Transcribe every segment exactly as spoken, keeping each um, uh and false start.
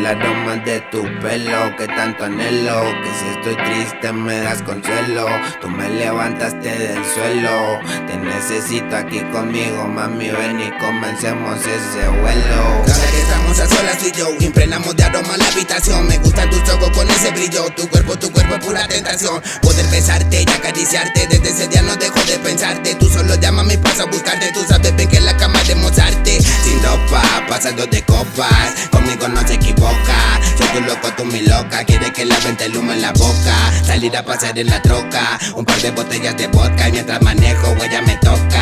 el aroma de tu pelo que tanto anhelo, que si estoy triste me das consuelo. Tú me levantaste del suelo, te necesito aquí conmigo, mami, ven y comencemos ese vuelo. Cada que estamos a solas tú y yo, impregnamos de aroma la habitación. Me gustan tus ojos con ese brillo, tu cuerpo, tu cuerpo es pura tentación. Poder besarte y acariciarte, desde ese día no dejo de pensarte. Tú solo llámame y paso a buscarte, tú sabes bien que en la cama de Mozarte. Sin ropa, pasando de copas, conmigo no se equivoca. Soy tu loco, tú mi loca, quiere que la vente el humo en la boca. Salir a pasear en la troca, un par de botellas de vodka y mientras manejo ella me toca.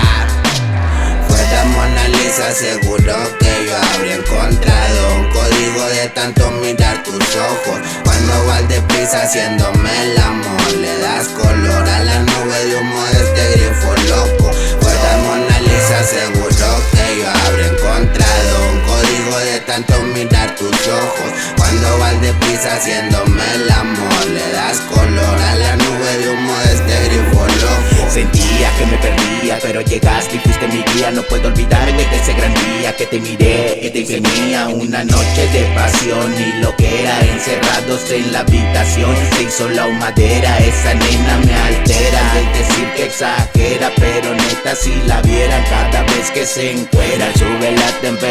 Fuera Mona Lisa, seguro que yo habría encontrado un código de tanto mirar tus ojos. Cuando vas deprisa haciéndome el amor, le das color a la nube de humo de este grifo loco. Fuera Mona Lisa, seguro que yo habría encontrado un código de tanto mirar tus ojos. Cuando vas deprisa haciéndome el amor, le das color a la nube de humo de este grifo loco. Sentía que me perdía, pero llegaste y fuiste mi guía. No puedo olvidarme de ese gran día que te miré, que te enseñé. Una noche de pasión y lo que era, encerrados en la habitación. Se hizo la humadera, esa nena me altera. El decir que exagera, pero neta si la vieran cada vez que se encuera, sube la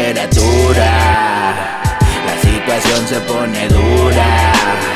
temperatura, la situación se pone dura.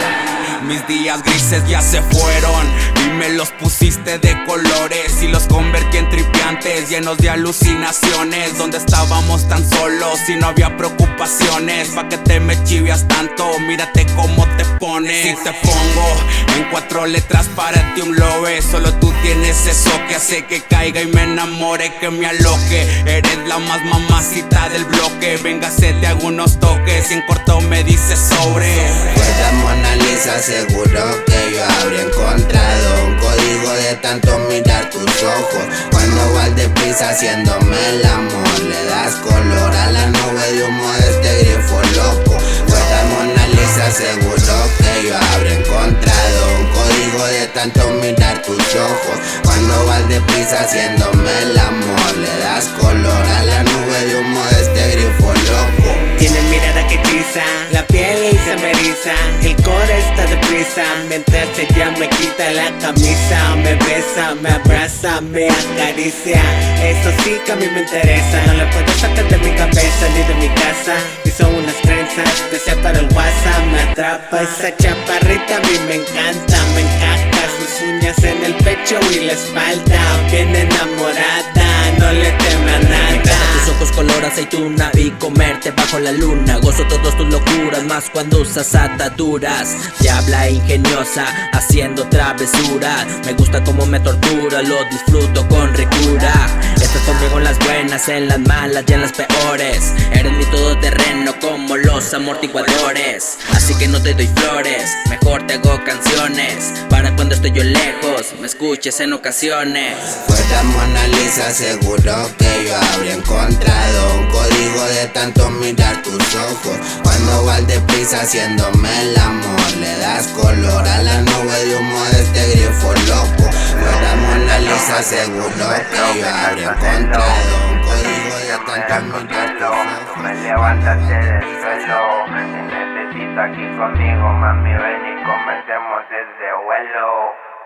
Mis días grises ya se fueron y me los pusiste de colores y los convertí en tripiantes, llenos de alucinaciones. Donde estábamos tan solos y no había preocupaciones. Pa' que te me chivias tanto, mírate cómo te pones. Si te pongo en cuatro letras para ti un love, solo tú tienes eso que hace que caiga y me enamore, que me aloque. Eres la más mamacita del bloque, véngase te hago unos toques y en corto me dices sobre. Fuera Mona Lisa, seguro que yo habría encontrado un código de tanto mirar tus ojos. Cuando vas deprisa haciéndome el amor, le das color a la nube de humo de este grifo loco. Fuera Mona Lisa, seguro que yo habría encontrado un código de tanto mirar tus ojos. Cuando vas deprisa haciéndome el amor, le das color a la nube de humo de este grifo loco. Tiene mirada que hechiza, la piel se me eriza, el core está deprisa, mientras ella me quita la camisa, me besa, me abraza, me acaricia. Eso sí que a mí me interesa, no la puedo sacar de mi cabeza ni de mi casa. Hizo unas trenzas, desea para el WhatsApp, me atrapa esa chaparrita, a mí me encanta, me encaja sus uñas en el pecho y la espalda, bien enamorada, no le teme a nada. Tus ojos color aceituna, vi comerte bajo la luna. Gozo todas tus locuras, más cuando usas ataduras. Diabla ingeniosa, haciendo travesuras. Me gusta como me tortura, lo disfruto con ricura. Estás conmigo en las buenas, en las malas y en las peores. Eres mi todoterreno como los amortiguadores. Así que no te doy flores, mejor te hago canciones, para cuando estoy yo lejos, me escuches en ocasiones. Fuera Mona Lisa, seguro que yo habría encontrado un código de tanto mirar tus ojos. Cuando vas deprisa haciéndome el amor, le das color a la nube de humo de este grifo loco. Fuera Mona Lisa, seguro que yo habría encontrado un código de tanto mirar tus ojos. Me levantaste del suelo, te necesito aquí conmigo, mami, ven y comencemos desde vuelo.